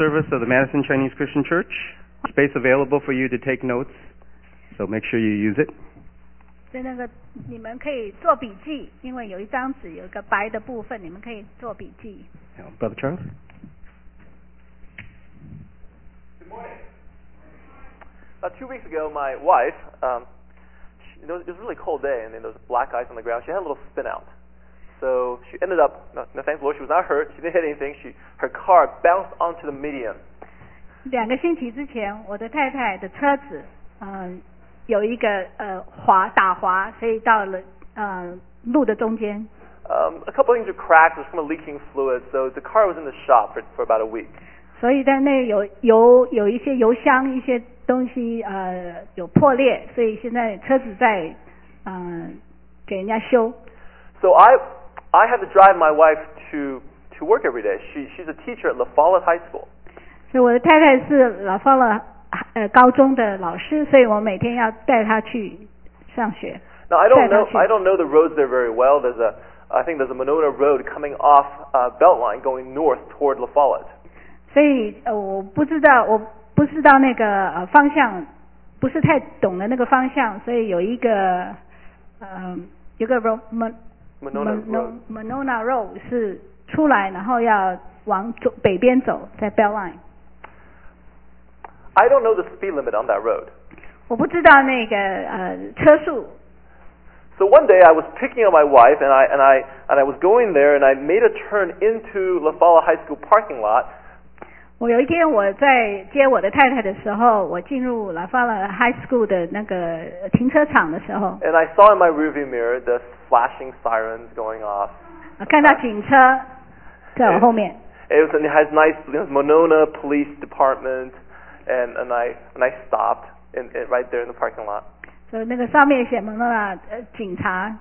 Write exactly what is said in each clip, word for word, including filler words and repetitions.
service of the Madison Chinese Christian Church. Space available for you to take notes, so make sure you use it. 所以那个你们可以做笔记，因为有一张纸有一个白的部分，你们可以做笔记。 Now, Brother Charles. Good morning. About two weeks ago, my wife, um, she, it was a really cold day, and there was black ice on the ground. She had a little spin out. So she ended up, no, no thanks Lord, she was not hurt. She didn't hit anything. She, her car bounced onto the median. 两个星期之前，我的太太的车子，嗯、呃，有一个呃滑打滑，所以到了呃路的中间。 Um, a couple of things were cracked. There's some leaking fluid, so the car was in the shop for, for about a week. 所以在那有油有一些油箱一些东西呃有破裂，所以现在车子在呃给人家修。 So I I have to drive my wife to to work every day. She she's a teacher at La Follette High School. 所以我的太太是老放了呃高中的老师，所以我每天要带她去上学。 Now I don't know I don't know the roads there very well. There's a I think there's a Monona Road coming off uh, Beltline going north toward La Follette. 所以呃我不知道我不知道那个呃方向，不是太懂的那个方向，所以有一个呃有个 road Mon Monona Road Monona Road 是出来，然后要往左北边走，在 Beltline。 I don't know the speed limit on that road. 我不知道那个呃车速。 So one day I was picking up my wife and I and I and I was going there and I made a turn into La Follette High School parking lot. 我有一天我在接我的太太的时候，我进入 La Follette High School 的那个停车场的时候， And I saw in my rearview mirror the flashing sirens going off. 看到警车在我后面。 It was and it has nice it was Monona Police Department. And and I and I stopped in, in right there in the parking lot. 所以那个上面写蒙诺拉呃警察。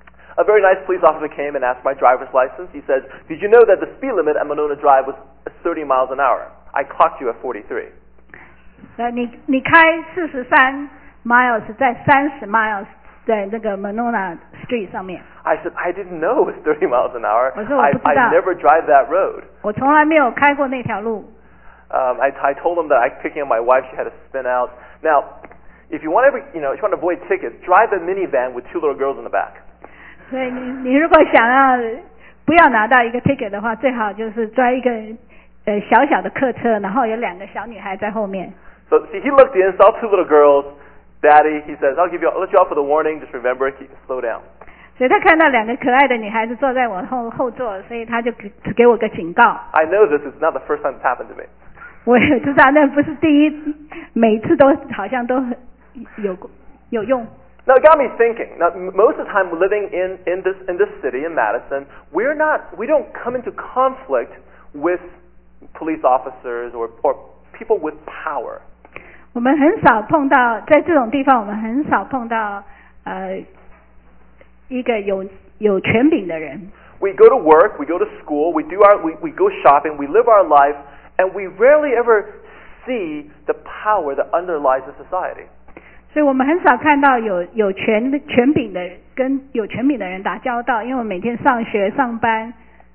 A very nice police officer came and asked my driver's license. He says, "Did you know that the speed limit at Monona Drive was thirty miles an hour? I clocked you at forty-three." 呃，你你开四十三 miles 在三十 miles 在那个 Monona Street 上面。 I said, "I didn't know it was thirty miles an hour. 我说我 I 不知道。 I never drive that road." 我从来没有开过那条路。 Um, I, I told him that I picking up my wife, she had to spin out. Now, if you want to, you know, if you want to avoid tickets, drive a minivan with two little girls in the back. 所以你你如果想要不要拿到一个 ticket 的话，最好就是抓一个呃小小的客车，然后有两个小女孩在后面。 So see, he looked in, saw two little girls. Daddy, he says, "I'll give you, I'll let you off with a warning. Just remember, keep slow down." 所以他看到两个可爱的女孩子坐在我后后座，所以他就给给我个警告。 I know this is not the first time it's happened to me. 我也知道那不是第一，每次都好像都有有用。 Now it got me thinking. Now most of the time living in in this in this city in Madison, we're not we don't come into conflict with police officers or or people with power. 我们很少碰到在这种地方，我们很少碰到呃一个有有权柄的人。 We go to work, we go to school, we do our we, we go shopping, we live our life. And we rarely ever see the power that underlies the society. 所以我们很少看到有有权权柄的跟有权柄的人打交道，因为我们每天上学上班。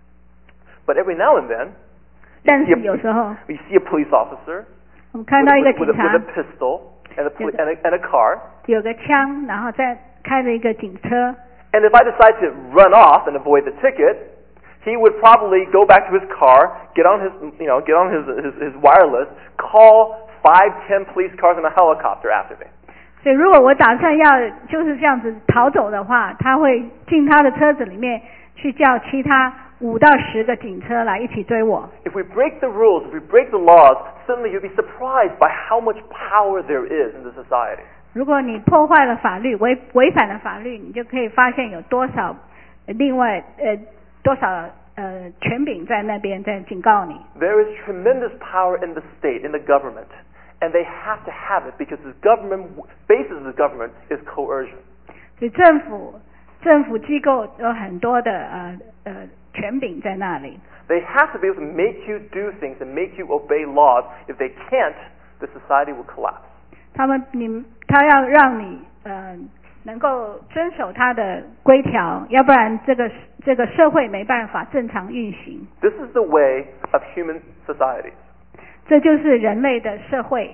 But every now and then, 但是有时候 we see a police officer 我们看到一个 with, 警 with, 察 with a pistol and a, poli- and, a, and a car. 有个枪，然后再开着一个警车。 And if I decide to run off and avoid the ticket, he would probably go back to his car, get on his, you know, get on his, his, his wireless, call five, ten police cars and a helicopter after me. 所以如果我打算要就是这样子逃走的话，他会进他的车子里面去叫其他五到十个警车来一起追我。 If we break the rules, if we break the laws, suddenly you'll be surprised by how much power there is in the society. 如果你破坏了法律，违违反了法律，你就可以发现有多少另外呃。多少呃权柄在那边在警告你。 There is tremendous power in the state, in the government, and they have to have it because the government basis of the government is coercion. 所以政府政府机构有很多的呃呃权柄在那里。 They have to be able to make you do things and make you obey laws. If they can't, the society will collapse. 他们你他要让你呃。能够遵守他的规条，要不然这个这个社会没办法正常运行。 This is the way of human societies. 这就是人类的社会。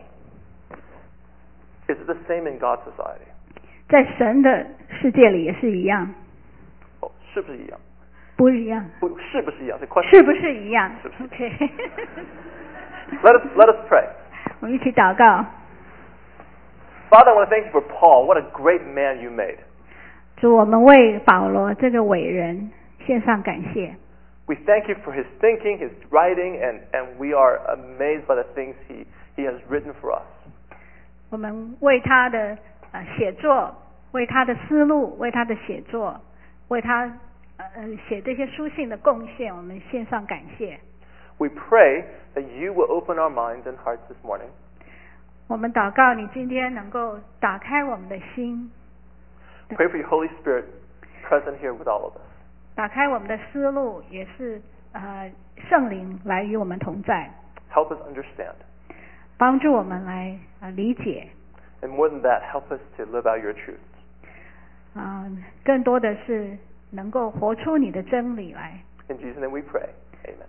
Is it the same in God's society? 在神的世界里也是一样。 哦，是不是一样？ 不一样。 不，是不是一样？这 question 是不是一样？ 是不是 OK 。 Let us let us pray. 我们一起祷告。 Father, I want to thank you for Paul. What a great man you made. 主，我们为保罗这个伟人献上感谢。 We thank you for his thinking, his writing, and, and we are amazed by the things he, he has written for us. 我们为他的呃写作，为他的思路，为他的写作，为他呃写这些书信的贡献，我们献上感谢。 We pray that you will open our minds and hearts this morning. 我们祷告你今天能够打开我们的心， Pray for your Holy Spirit present here with all of us. 打开我们的思路，也是呃圣灵来与我们同在， Help us understand. 帮助我们来呃理解， And more than that, help us to live out your truths. 啊、呃，更多的是能够活出你的真理来。 In Jesus' name we pray. Amen.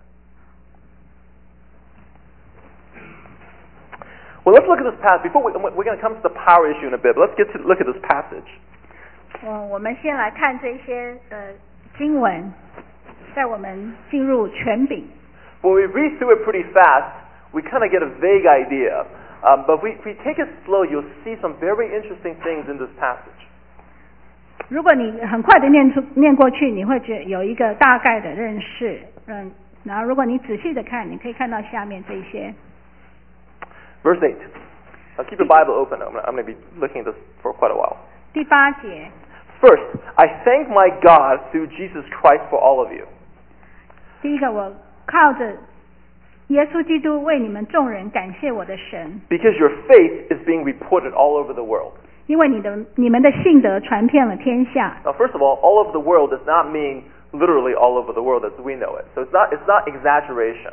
Well, let's look at this passage. Before we, we're going to come to the power issue in a bit, but let's get to look at this passage. 我我们先来看这些呃经文，在我们进入权柄。 When we read through it pretty fast, we kind of get a vague idea. Um, but if we, if we take it slow, you'll see some very interesting things in this passage. 如果你很快的念出念过去，你会觉得有一个大概的认识，嗯，然后如果你仔细的看，你可以看到下面这些。 Verse eight. Now keep your Bible open. I'm going to be looking at this for quite a while. 第八节， First, I thank my God through Jesus Christ for all of you. 第一个，我靠着耶稣基督为你们众人感谢我的神， Because your faith is being reported all over the world. 因为你的你们的信德传遍了天下。 Now, first of all, all over the world does not mean literally all over the world as we know it. So it's not, it's not exaggeration.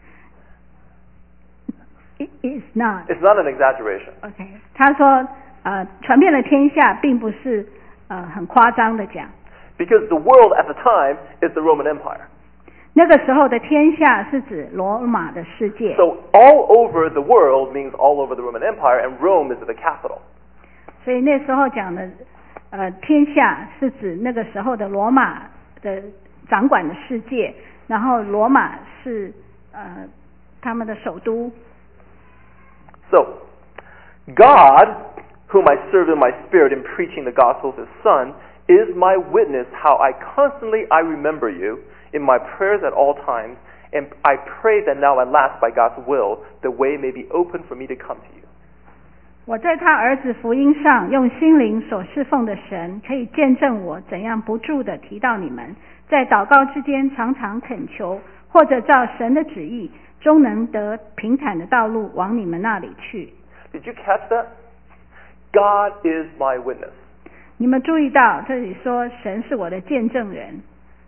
It is not. It's not an exaggeration. OK， 他说，呃，传遍了天下，并不是呃很夸张的讲。 Because the world at the time is the Roman Empire. 那个时候的天下是指罗马的世界。 So all over the world means all over the Roman Empire, and Rome is the capital. 所以那时候讲的，呃，天下是指那个时候的罗马的掌管的世界，然后罗马是呃他们的首都。 So, God, whom I serve in my spirit in preaching the gospel of His Son, is my witness how I constantly I remember you in my prayers at all times, and I pray that now at last by God's will, the way may be open for me to come to you. 我在他儿子福音上用心灵所侍奉的神，可以见证我怎样不住的提到你们，在祷告之间常常恳求，或者照神的旨意，终能得平坦的道路往你们那里去。 Did you catch that? God is my witness. 你们注意到这里说神是我的见证人，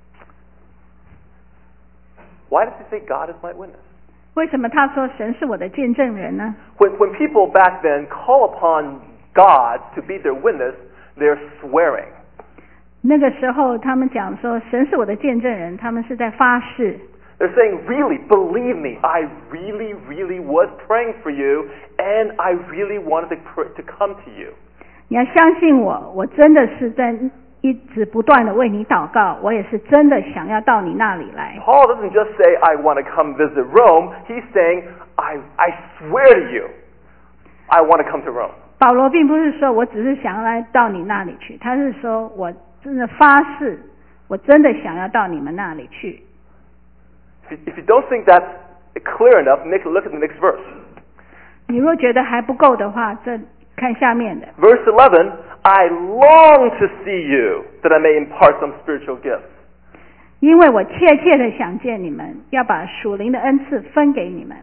Why does He say God is my witness? 为什么他说神是我的见证人呢？ When, when people back then call upon God to be their witness, they're swearing. 那个时候他们讲说神是我的见证人，他们是在发誓。 They're saying, really, believe me, I really, really was praying for you, and I really wanted to, pr- to come to you. 你要相信我，我真的是在一直不断的为你祷告，我也是真的想要到你那里来。 Paul doesn't just say, I want to come visit Rome. He's saying, I, I swear to you, I want to come to Rome. 保罗并不是说我只是想要来到你那里去，他是说我真的发誓，我真的想要到你们那里去。 If you, if you don't think that's clear enough, make, look at the next verse. 你若觉得还不够的话，这看下面的。 Verse eleven, I long to see you, that I may impart some spiritual gifts. 因为我切切的想见你们，要把属灵的恩赐分给你们。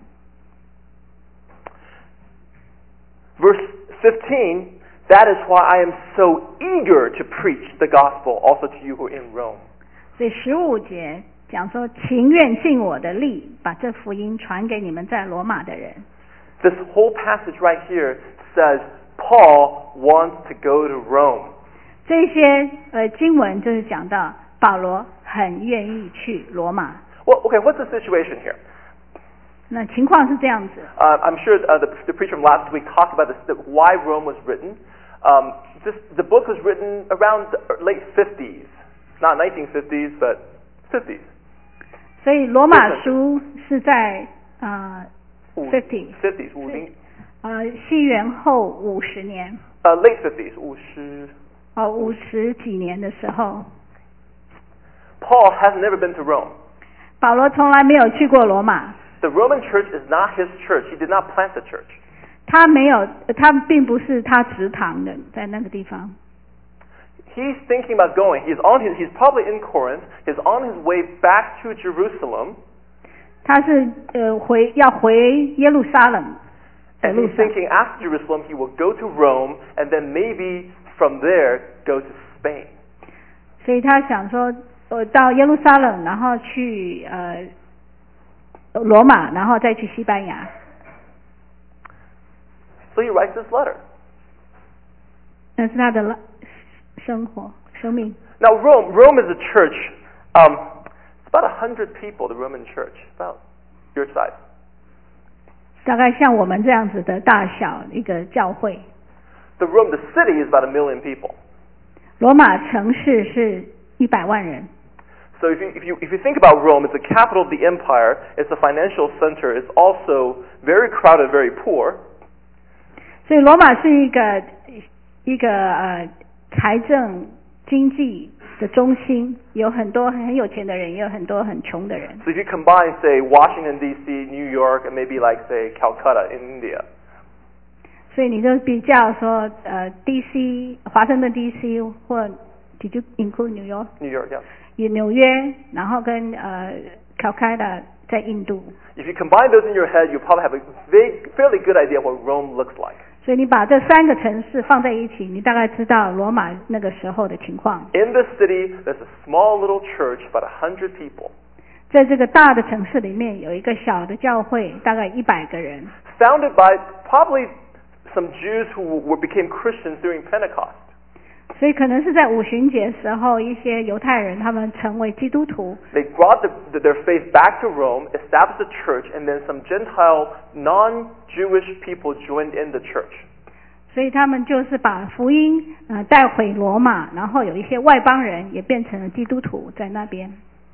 Verse fifteen, that is why I am so eager to preach the gospel also to you who are in Rome. 所以十五节讲说，情愿尽我的力，把这福音传给你们在罗马的人。 This whole passage right here says Paul wants to go to Rome. 这些呃经文就是讲到保罗很愿意去罗马。 Well, okay, what's the situation here? 那情况是这样子。 Uh, I'm sure uh, the, the preacher from last week talked about this, that why Rome was written. Um, this, the book was written around the late fifties, not nineteen fifties, but fifties. 所以罗马书是在呃 fifty fifties 五零呃西元后五十年， 呃 late fifties 五十哦五十几年的时候， Paul has never been to Rome. 保罗从来没有去过罗马， The Roman church is not his church. He did not plant the church. 他没有，他并不是他植堂的，在那个地方。 He's thinking about going. He's on his. He's probably in Corinth. He's on his way back to Jerusalem. 他是呃回要回耶路撒冷的 And 路 he's 上， thinking after Jerusalem he will go to Rome and then maybe from there go to Spain. 所以他想说，呃，到耶路撒冷，然后去呃罗马，然后再去西班牙。 So he writes this letter. 那是他的生活生命。 Now Rome, Rome is a church. Um, it's about a hundred people. The Roman church, about your size. 大概像我们这样子的大小一个教会。 The Rome, the city is about a million people. 罗马城市是一百万人。 So if you, if you if you think about Rome, it's the capital of the empire. It's a financial center. It's also very crowded, very poor. 所以罗马是一个一个呃财政经济的中心，有很多很有钱的人，也有很多很穷的人。 So if you combine, say, Washington D C, New York, and maybe like say Calcutta in India. 所以你就比较说呃 D C 华盛顿 D C 或 Did you include New York? New York, yeah. 以纽约，然后跟呃 Calcutta 在印度。 If you combine those in your head, you probably have a vague, fairly good idea of what Rome looks like. 所以你把这三个城市放在一起，你大概知道罗马那个时候的情况。 In this city, there's a small little church, about a hundred people, 在这个大的城市里面，有一个小的教会，大概一百个人， founded by probably some Jews who were, became Christians during Pentecost. 所以可能是在五旬节时候，一些犹太人他们成为基督徒， They brought the, the, their faith back to Rome, established a church, and then some Gentile, non-Jewish people joined in the church. 所以他们就是把福音呃带回罗马，然后有一些外邦人也变成了基督徒在那边。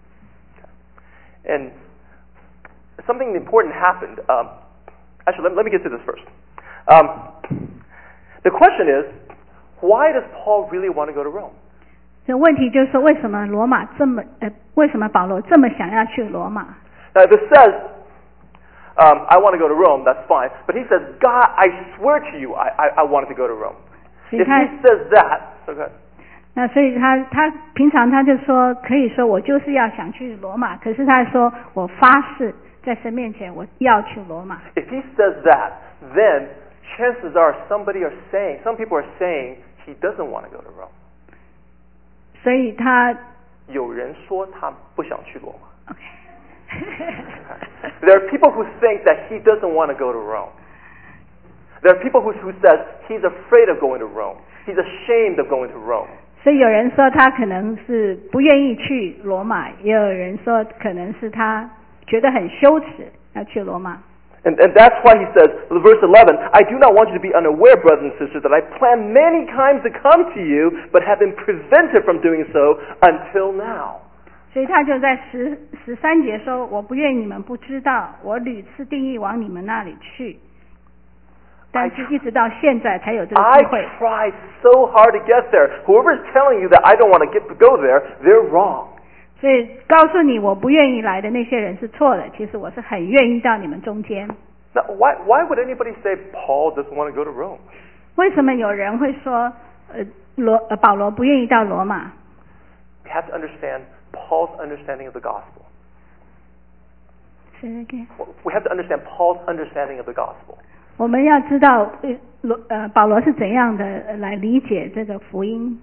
And something important happened. Um, actually, let, let me get to this first. Um, the question is, why does Paul really want to go to Rome? 这问题就是说，为什么罗马这么呃，为什么保罗这么想要去罗马？ Now, if it says, um, I want to go to Rome, that's fine. But he says, God, I swear to you, I, I, I wanted to go to Rome. 所以 If 他 he says that, okay. 那所以他他平常他就说，可以说我就是要想去罗马，可是他说我发誓在神面前我要去罗马。 If he says that, then chances are somebody are saying, some people are saying he doesn't want to go to Rome. 所以他有人说他不想去罗马。 OK， There are people who think that he doesn't want to go to Rome. There are people who, who says he's afraid of going to Rome. He's ashamed of going to Rome. 所以有人说他可能是不愿意去罗马，也有人说可能是他觉得很羞耻要去罗马。 And, and that's why he says, verse eleven, I do not want you to be unaware, brothers and sisters, that I planned many times to come to you, but have been prevented from doing so until now. 所以他就在十十三节说：“我不愿你们不知道，我屡次定义往你们那里去，但是一直到现在才有这个 I 机会。 tried so hard to get there. Whoever's telling you that I don't want to get to go there, they're wrong. 所以告诉你我不愿意来的那些人是错的，其实我是很愿意到你们中间。 Now, why, why would anybody say Paul doesn't want to go to Rome? 为什么有人会说，呃，罗呃保罗不愿意到罗马？ We have to understand Paul's understanding of the gospel. Say it again. We have to understand Paul's understanding of the gospel. 我们要知道，呃，罗呃保罗是怎样的呃来理解这个福音。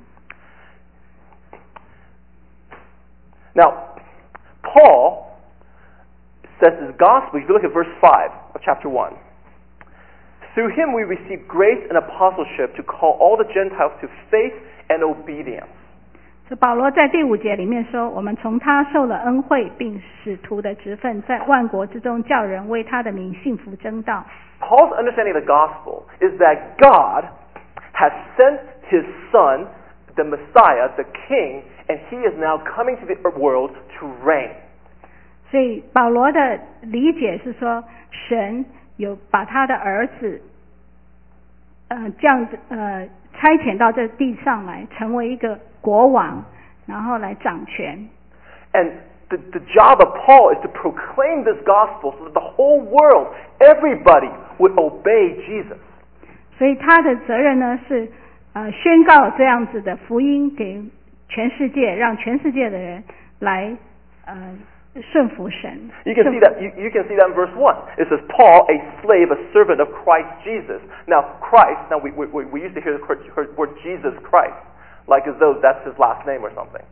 Now, Paul says his gospel, if you look at verse five of chapter one, through him we receive grace and apostleship to call all the Gentiles to faith and obedience. 所以保罗在第五节里面说，我们从他受了恩惠，并使徒的职分，在万国之中叫人为他的名信服真道。 Paul's understanding of the gospel is that God has sent his son, the Messiah, the King, and he is now coming to the world to reign. 所以保罗的理解是说，神有把他的儿子，呃，这样子呃差遣到这地上来，成为一个国王，然后来掌权。 And the, the job of Paul is to proclaim this gospel so that the whole world, everybody, would obey Jesus. 所以他的责任呢是呃宣告这样子的福音给全世界，让全世界的人来呃顺服神。 You can see that. You, you can see that in verse one. It says, "Paul, a slave, a servant of Christ Jesus." Now, Christ. Now, we we we used to hear the word Jesus Christ, like as though that's his last name or something.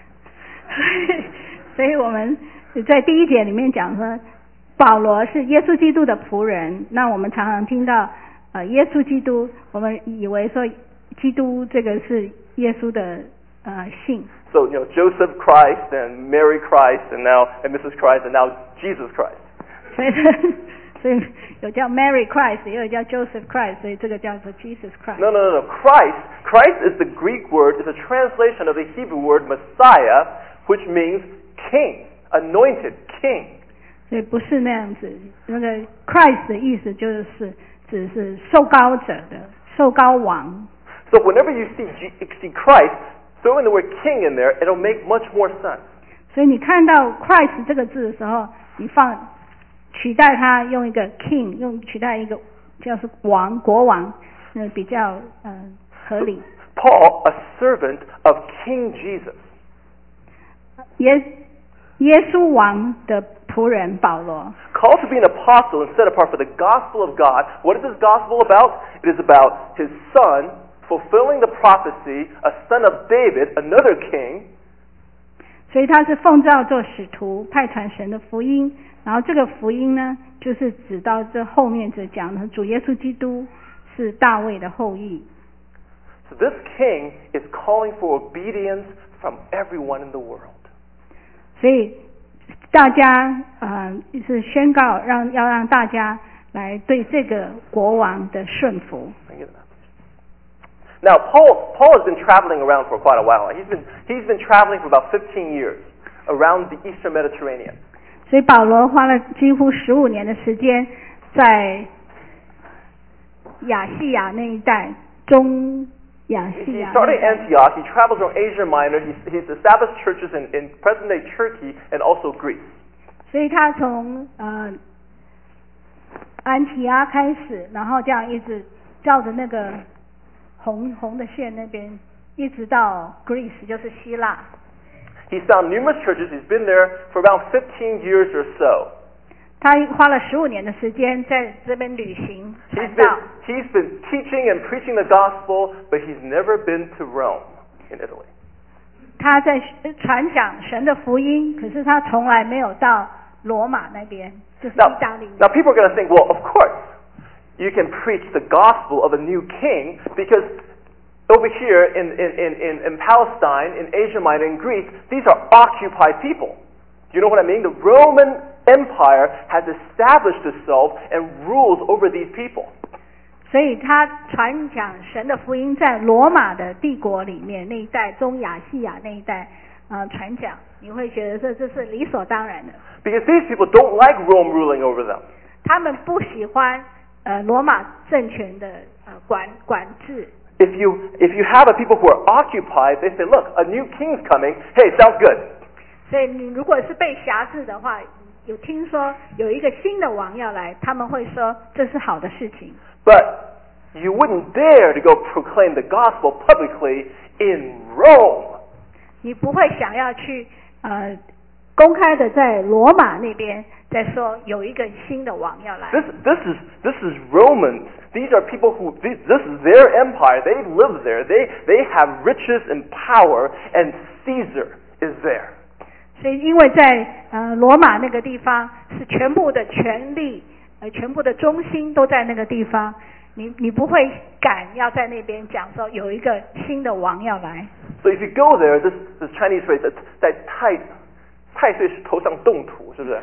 所以我们在第一节里面讲说，保罗是耶稣基督的仆人。那我们常常听到呃耶稣基督，我们以为说基督这个是耶稣的呃姓。 So, you know, Joseph Christ and Mary Christ and now and Missus Christ and now Jesus Christ. 所以所以有叫 Mary Christ， 也有叫 Joseph Christ， 所以这个叫做 Jesus Christ。 No, no, no, no. Christ, Christ is the Greek word, is a translation of the Hebrew word Messiah, which means king, anointed king. 所以不是那样子，那个 Christ 的意思就是只是受膏者的，受膏王。 So whenever you see see Christ, throw in the word king in there, it'll make much more sense. 所以你看到 Christ 这个字的时候，你放取代它用一个 king， 用取代一个就是王国王，那比较呃合理。 Paul, a servant of King Jesus. 耶耶稣王的仆人保罗。 Called to be an apostle and set apart for the gospel of God. What is this gospel about? It is about his son fulfilling the prophecy, a son of David, another king. 所以他是奉召做使徒，派传神的福音。然后这个福音呢，就是指到这后面就讲的主耶稣基督是大卫的后裔。 So this king is calling for obedience from everyone in the world. 所以大家呃是宣告让要让大家来对这个国王的顺服。 Now, Paul, Paul has been traveling around for quite a while. He's been, he's been traveling for about fifteen years around the Eastern Mediterranean. 所以保罗花了几乎十五年的时间在亚细亚那一带，中亚细 He 亚。 started in Antioch. He travels around Asia Minor. He's, he's established churches in, in present-day Turkey and also Greece. 所以他从呃安提阿开始，然后这样一直照着那个红红的线那边，一直到 Greece， 就是希腊。 He's found numerous churches. He's been there for about fifteen years or so. 他花了十五年的时间在这边旅行 He's 传 been, 道。 he's been teaching and preaching the gospel, but he's never been to Rome in Italy. 他在传讲神的福音，可是他从来没有到罗马那边，就是意 Now, 大利。 now people are going to think, well, of course, you can preach the gospel of a new king because over here in, in, in, in, in Palestine, in Asia Minor, in Greece, these are occupied people. Do you know what I mean? The Roman Empire has established itself and rules over these people. 所以他传讲神的福音在罗马的帝国里面那一带，中亚细亚那一带，呃，传讲，你会觉得这这是理所当然的。 Because these people don't like Rome ruling over them. 他们不喜欢呃罗马政权的呃管管制。 If you, if you have a people who are occupied, they say, look, a new king's coming. Hey, sounds good. 所以你如果是被辖制的话，有听说有一个新的王要来，他们会说这是好的事情。 But you wouldn't dare to go proclaim the gospel publicly in Rome. 你不会想要去呃公开的在罗马那边再说有一个新的王要来。 This, this is, this is Romans. These are people who, this, this is their empire. They live there. They, they have riches and power, and Caesar is there. 所以因为在呃罗马那个地方是全部的权力呃全部的中心都在那个地方，你你不会敢要在那边讲说有一个新的王要来。 So if you go there, this this Chinese phrase 在太太岁头上动土，是不是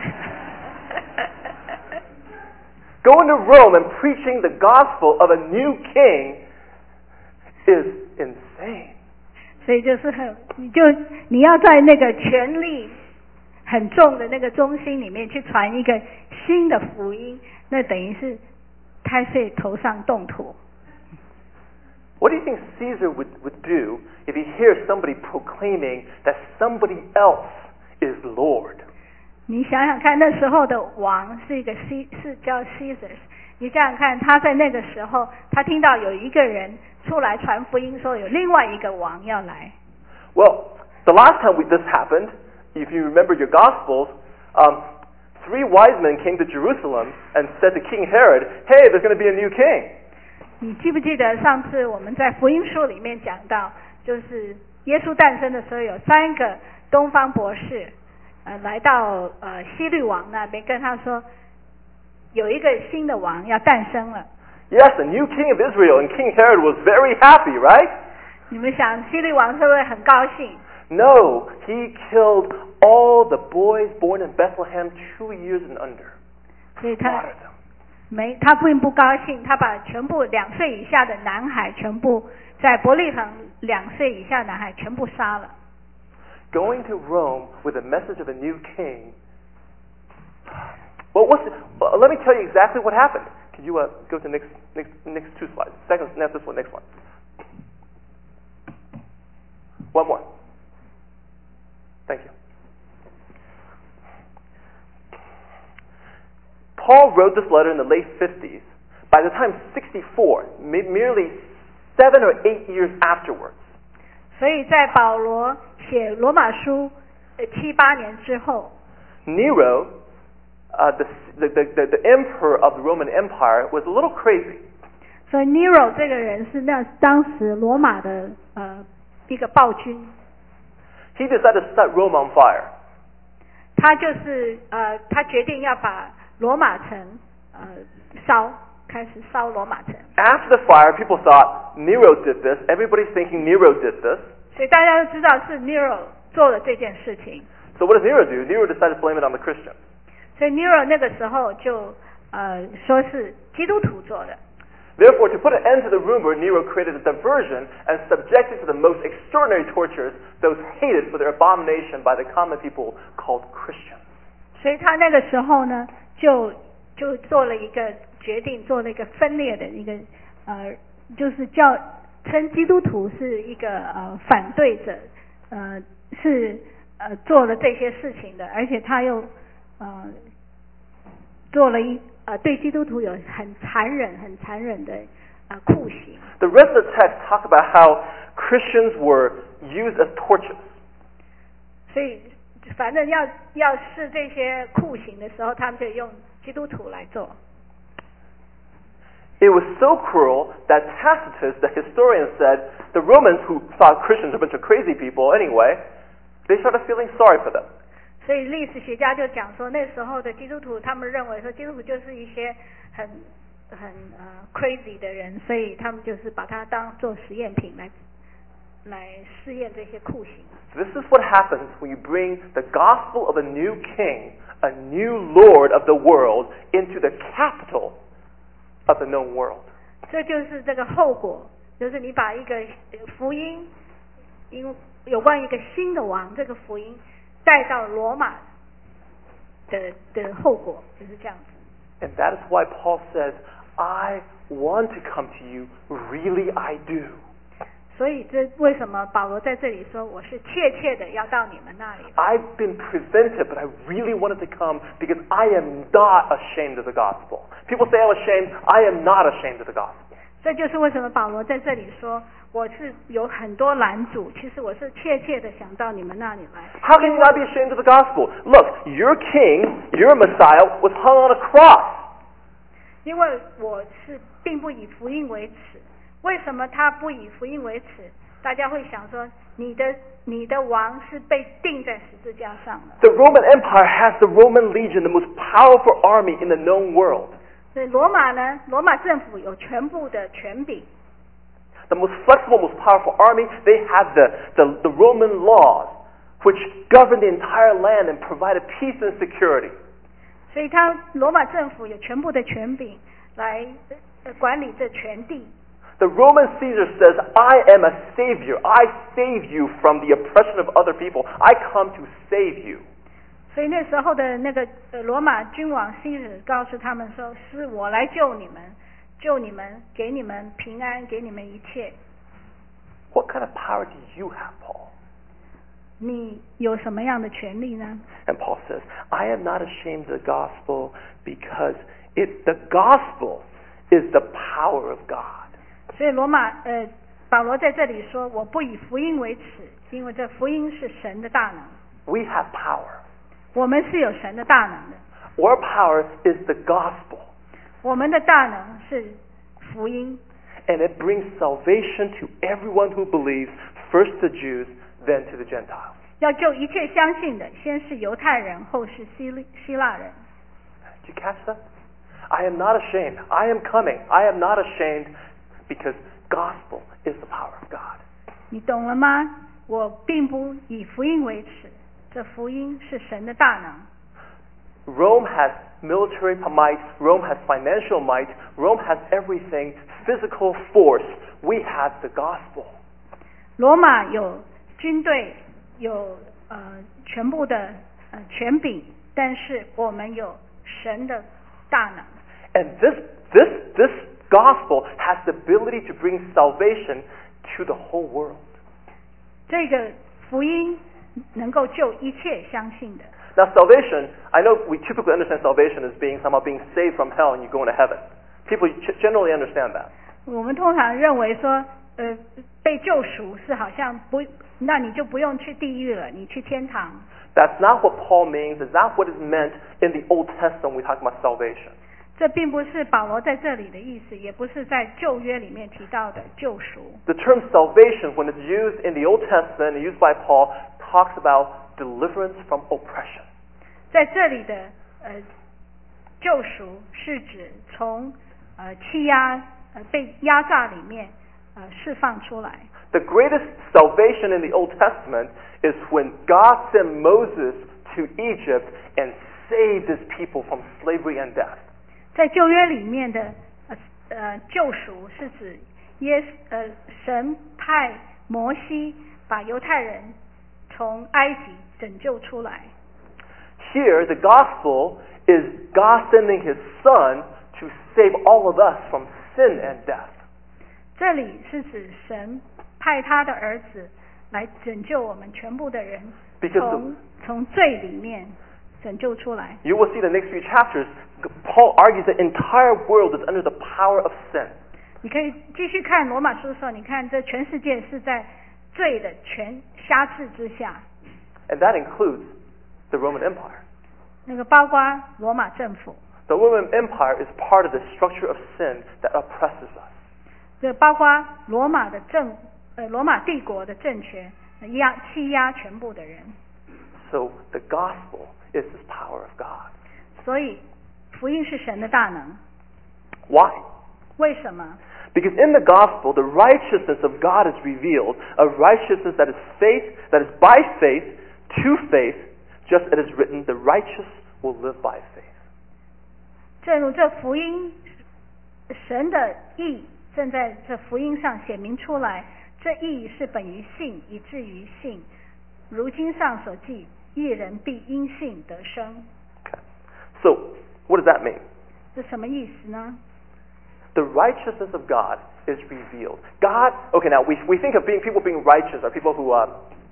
？Going to Rome and preaching the gospel of a new king is insane. 所以就是很，你就你要在那个权力很重的那个中心里面去传一个新的福音，那等于是太岁头上动土。 What do you think Caesar would, would do if he hears somebody proclaiming that somebody else is Lord? 你想想看，那时候的王是一个 C 是叫 Caesar， 你想想看，他在那个时候，他听到有一个人出来传福音，说有另外一个王要来。 Well, the last time we, this happened, if you remember your Gospels, um, three wise men came to Jerusalem and said to King Herod, "Hey, there's going to be a new king." 你记不记得上次我们在福音书里面讲到，就是耶稣诞生的时候，有三个东方博士。呃，来到呃希律王那边，跟他说有一个新的王要诞生了。 Yes, the new king of Israel, and King Herod was very happy, right? 你们想，希律王是不是很高兴？ No, he killed all the boys born in Bethlehem two years and under. 所以他 Slaughtered them. 没，他并不高兴，他把全部两岁以下的男孩全部在伯利恒两岁以下的男孩全部杀了。 Going to Rome with a message of a new king. Well, what's the, well, let me tell you exactly what happened. Could you uh, go to the next next next two slides? Second, next this one, next one. One more. Thank you. Paul wrote this letter in the late fifties. By the time sixty-four, merely seven or eight years afterwards. 所以在保罗写罗马书呃七八年之后 Nero, uh, the, the, the, the emperor of the Roman Empire, was a little crazy. 所以 Nero 这个人是那当时罗马的呃一个暴君。 He decided to set Rome on fire. 他就是呃他决定要把罗马城呃烧，开始烧罗马城。 After the fire, people thought Nero did this. Everybody's thinking Nero did this. 所以大家都知道是 Nero 做了这件事情。 So what does Nero do? Nero decided to blame it on the Christians. 所以 Nero 那个时候就呃说是基督徒做的。 Therefore, to put an end to the rumor, Nero created a diversion and subjected to the most extraordinary tortures those hated for their abomination by the common people called Christians. 所以他那个时候呢，就就做了一个决定，做了一个分裂的一个呃，就是叫称基督徒是一个呃反对者，呃是呃做了这些事情的，而且他又呃做了一呃对基督徒有很残忍、很残忍的呃酷刑。 The rest of the text talk about how Christians were used as torches. 所以反正要要试这些酷刑的时候，他们就用基督徒来做。 It was so cruel that Tacitus, the historian, said the Romans, who thought Christians were a bunch of crazy people anyway, they started feeling sorry for them. 所以历史学家就讲说，那时候的基督徒，他们认为说基督徒就是一些很很呃 crazy 的人，所以他们就是把它当做实验品来来试验这些酷刑。 This is what happens when you bring the gospel of a new king, a new Lord of the world, into the capital of the known world. 这就是这个后果，就是你把一个福音，因有关一个新的王，这个福音带到罗马的的后果就是这样子。 And that is why Paul says, I want to come to you, really I do. 所以这为什么保罗在这里说我是切切的要到你们那里 I've been prevented, but I really wanted to come because I am not ashamed of the gospel. People say I'm ashamed. I am not ashamed of the gospel. 这就是为什么保罗在这里说我是有很多拦阻，其实我是切切的想到你们那里来。 How can you not be ashamed of the gospel? Look, your king, your Messiah, was hung on a cross. 因为我是并不以福音为耻。为什么他不以福音为耻？大家会想说，你的你的王是被钉在十字架上的。 The Roman Empire has the Roman legion, the most powerful army in the known world. 所以罗马呢，罗马政府有全部的权柄。 the most flexible, most powerful army. They had the, the, the Roman laws, which governed the entire land and provided peace and security. 所以他罗马政府有全部的权柄来呃管理这全地。 The Roman Caesar says, I am a savior. I save you from the oppression of other people. I come to save you. 所以那时候的那个呃罗马君王西使告诉他们说，是我来救你们，救你们，给你们平安，给你们一切。 What kind of power do you have, Paul? 你有什么样的权利呢？ And Paul says, I am not ashamed of the gospel because it, the gospel is the power of God. 所以罗马呃保罗在这里说，我不以福音为耻，因为这福音是神的大能。 We have power. 我们是有神的大能的， Our power is the gospel. 我们的大能是福音， And it brings salvation to everyone who believes, first the Jews, then to the Gentiles. 要救一切相信的，先是犹太人，后是希利希腊人。 Did you catch that? I am not ashamed. I am coming. I am not ashamed because gospel is the power of God. 你懂了吗？我并不以福音为耻，这福音是神的大能。 Rome has military might. Rome has financial might. Rome has everything, physical force. We have the gospel. 罗马有军队，有呃全部的呃权柄，但是我们有神的大能。 And this, this, this gospel has the ability to bring salvation to the whole world. 这个福音能够救一切相信的。 Now, salvation, I know we typically understand salvation as being somehow being saved from hell and you go into heaven. People generally understand that. 我们通常认为说，呃，被救赎是好像不，那你就不用去地狱了，你去天堂。 That's not what Paul means. It's not what is meant in the Old Testament when we talk about salvation. 这并不是保罗在这里的意思，也不是在旧约里面提到的救赎。 The term salvation, when it's used in the Old Testament and used by Paul, talks about deliverance from oppression. 在这里的呃救赎是指从呃欺压呃被压榨里面呃释放出来。 The greatest salvation in the Old Testament is when God sent Moses to Egypt and saved his people from slavery and death. 在旧约里面的呃呃救赎是指耶呃神派摩西把犹太人从埃及拯救出来。 Here, the gospel is God sending his son to save all of us from sin and death. 这里是指神派他的儿子来拯救我们全部的人， Because 从从罪里面拯救出来。 You will see the next few chapters, Paul argues the entire world is under the power of sin. 你可以继续看罗马书的时候，你看这全世界是在罪的权辖制之下， And that includes the Roman Empire. 那个包括罗马政府， The Roman Empire is part of the structure of sin that oppresses us. 这包括罗马的政呃罗马帝国的政权压欺压全部的人， So the gospel is this power of God. 所以福音是神的大能。 Why? 为什么？ Because in the gospel, the righteousness of God is revealed, a righteousness that is faith, that is by faith, to faith, just as it is written, the righteous will live by faith. 正如这福音，神的义正在这福音上显明出来，这义是本于信，以至于信。如经上所记，义人必因信得生。 Okay. So, what does that mean? 这什么意思呢？ The righteousness of God is revealed. God, okay, now we, we think of being people being righteous are people who, uh,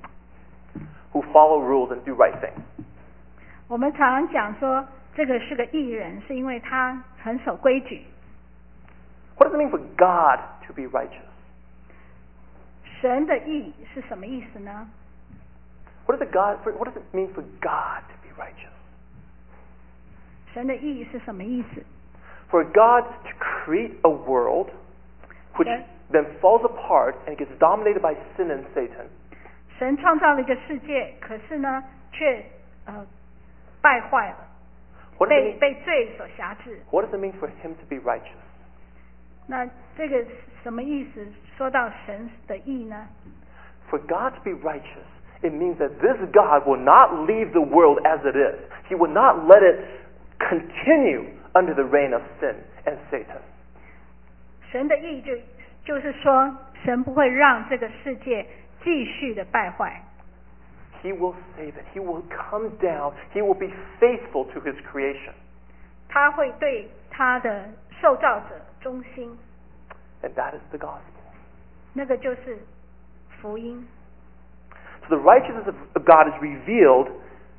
who follow rules and do right things. 我们常常讲说，这个是个义人，是因为他很守规矩。 What does it mean for God to be righteous? 神的义是什么意思呢？ What does, it God, what does it mean for God to be righteous? 神的义是什么意思？ For God to create a world which Okay. then falls apart and gets dominated by sin and Satan. 神创造了一个世界，可是呢，却呃败坏了， What does, 被 it mean, 被罪所辖制。 what does it mean for Him to be righteous? 那这个什么意思？说到神的义呢？ For God to be righteous, it means that this God will not leave the world as it is. He will not let it continue under the reign of sin and Satan. 神的义就就是说，神不会让这个世界继续的败坏。 He will save it. He will come down. He will be faithful to His creation. 他会对他的受造者忠心， And that is the gospel. 那个就是福音。 So the righteousness of, of God is revealed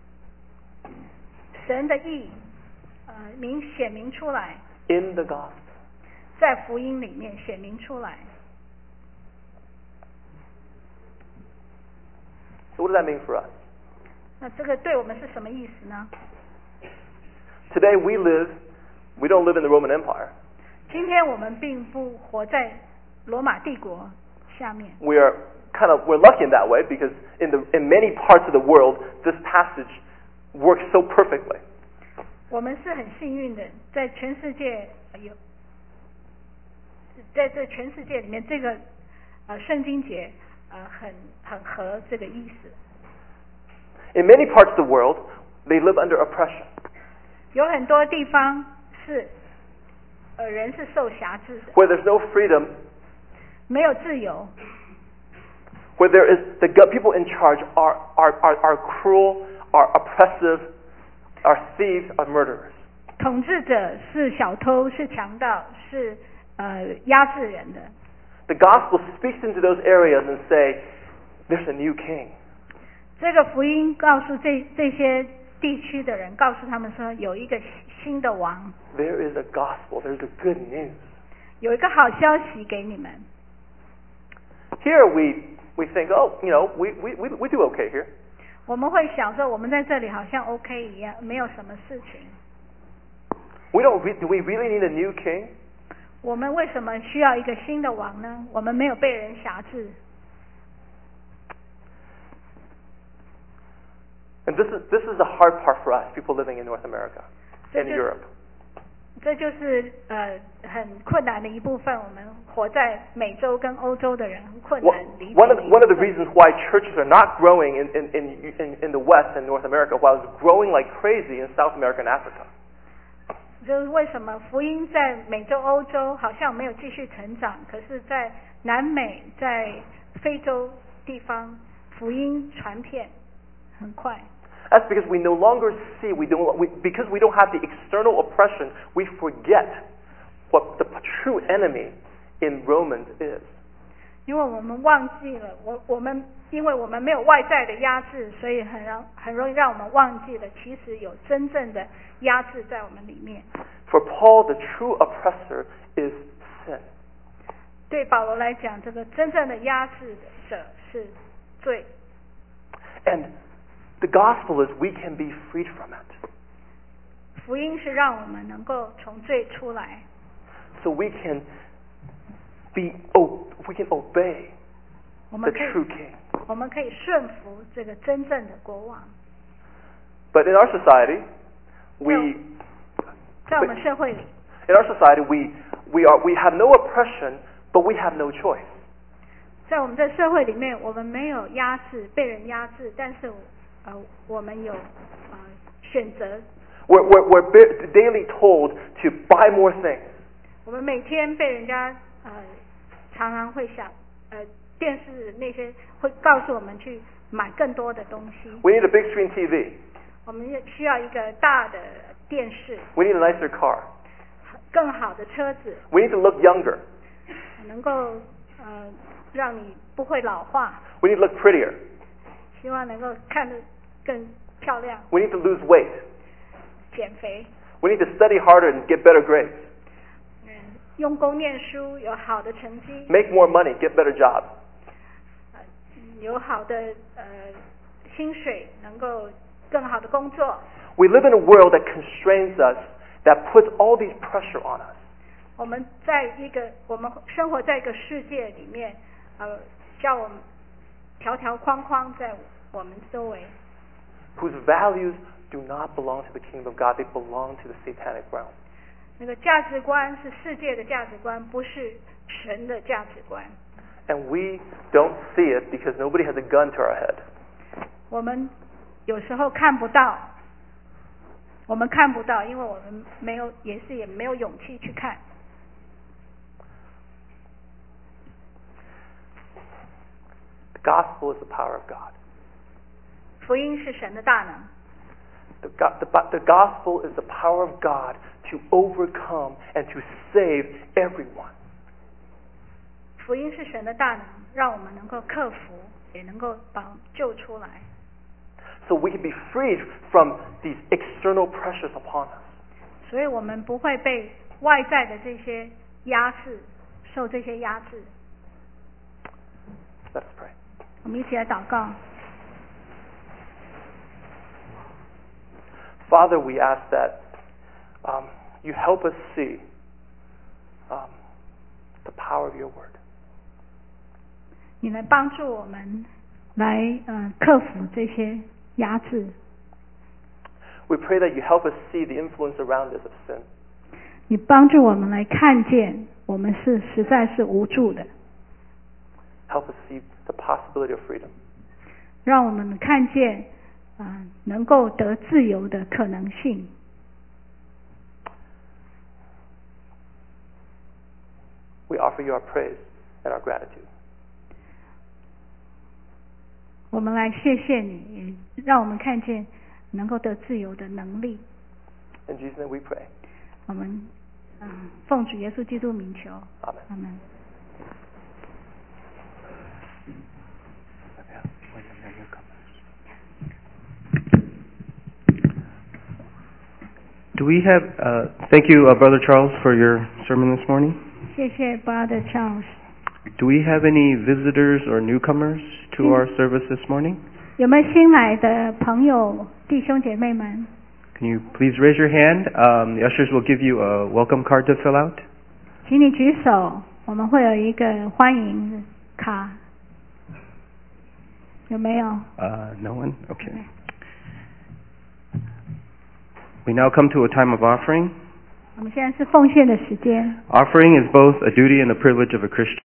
神的义，呃，明显明出来， in the gospel. 在福音里面显明出来。 So what does that mean for us? 那这个对我们是什么意思呢？ Today we live, we don't live in the Roman Empire. 今天我们并不活在罗马帝国下面， We are kind of, we're lucky in that way because in, the, in many parts of the world, this passage works so perfectly. 我们是很幸运的，在全世界有，在这全世界里面，这个呃圣经节呃很很合这个意思。 In many parts of the world, they live under oppression. 有很多地方是呃人是受辖制的， Where there's no freedom, 没有自由， where there is the go- people in charge are, are, are, are cruel, are oppressive, are thieves, are murderers. 统治者是小偷，是强盗，是呃压制人的。 The gospel speaks into those areas and say, there's a new king. 这个福音告诉这这些地区的人，告诉他们说，有一个新的王， There is a gospel. There's a good news. 有一个好消息给你们。 Here we, we think, oh, you know, we, we, we, we do okay here. 我们会想说，我们在这里好像 OK 一样，没有什么事情。 We don't re- do we really need a new king? 我们为什么需要一个新的王呢？我们没有被人辖制。 And this is, this is the hard part for us, people living in North America and This is- Europe. 这就是呃很困难的一部分。我们活在美洲跟欧洲的人很困 One 难理解 one 的 of, 一部 one of the 分 reasons why churches are not growing in, in, in, in, in the West and North America, while it's growing like crazy in South America and Africa. 就是为什么福音在美洲、欧洲好像没有继续成长，可是，在南美、在非洲地方，福音传遍很快。 That's because we no longer see, we don't, we, because we don't have the external oppression, we forget what the true enemy in Romans is. 因为我们忘记了，我我们因为我们没有外在的压制，所以很让很容易让我们忘记了，其实有真正的压制在我们里面。 For Paul, the true oppressor is sin. 对保罗来讲，这个真正的压制者是罪。 And the gospel is we can be freed from it. 福音是让我们能够从罪出来， So we can be, oh, we can obey 我 the 们可 true 以 king. 我们可以顺服这个真正的国王。 But in our society, we, 在我们社会里， in our society, we, we are, we have no oppression, but we have no choice. 在我们的社会里面，我们没有压制，被人压制，但是呃，我们有呃选择。 We're, we're, we're ba- daily told to buy more things. 我们每天被人家呃常常会想呃电视那些会告诉我们去买更多的东西， We need a big screen T V. 我们也需要一个大的电视， We need a nicer car. 更好的车子， We need to look younger. 能够呃让你不会老化， We need to look prettier. 希望能够看得更漂亮， We need to lose weight. 减肥， We need to study harder and get better grades. 嗯，用功念书，有好的成绩， Make more money, get better jobs. 呃有好的呃薪水，能够更好的工作。 We live in a world that constrains us, that puts all these pressure on us. 我们在一个我们生活在一个世界里面，呃，叫我们条条框框在我们周围， Whose values do not belong to the kingdom of God, they belong to the satanic realm. 那个价值观是世界的价值观，不是神的价值观。 And we don't see it because nobody has a gun to our head. 我们有时候看不到，我们看不到，因为我们没有，也是也没有勇气去看。 The gospel is the power of God. 福音是神的大能。 The, go- the, the gospel is the power of God to overcome and to save everyone. 福音是神的大能，让我们能够克服，也能够帮救出来。 So we can be freed from these external pressures upon us. 所以我们不会被外在的这些压制，受这些压制。 Let's pray. 我们一起来祷告。 Father, we ask that um, you help us see um, the power of your word. 你来帮助我们来呃克服这些压制。 We pray that you help us see the influence around us of sin. 你帮助我们来看见我们是实在是无助的， Help us see the possibility of freedom. 让我们看见啊、呃、能够得自由的可能性。 We offer you our praise and our gratitude. 我们来谢谢你，也让我们看见能够得自由的能力。 In Jesus' name we pray. 我们嗯、呃、奉主耶稣基督名求， Amen. 阿门。 Do we have, uh, thank you, uh, Brother Charles, for your sermon this morning. 谢谢 Brother Charles。 Do we have any visitors or newcomers to Mm. our service this morning? 有没有新来的朋友、弟兄姐妹们？ Can you please raise your hand? Um, the ushers will give you a welcome card to fill out. 请你举手，我们会有一个欢迎卡。有没有？ Uh, no one? Okay. We now come to a time of offering. 我们现在是奉献的时间。 Offering is both a duty and a privilege of a Christian.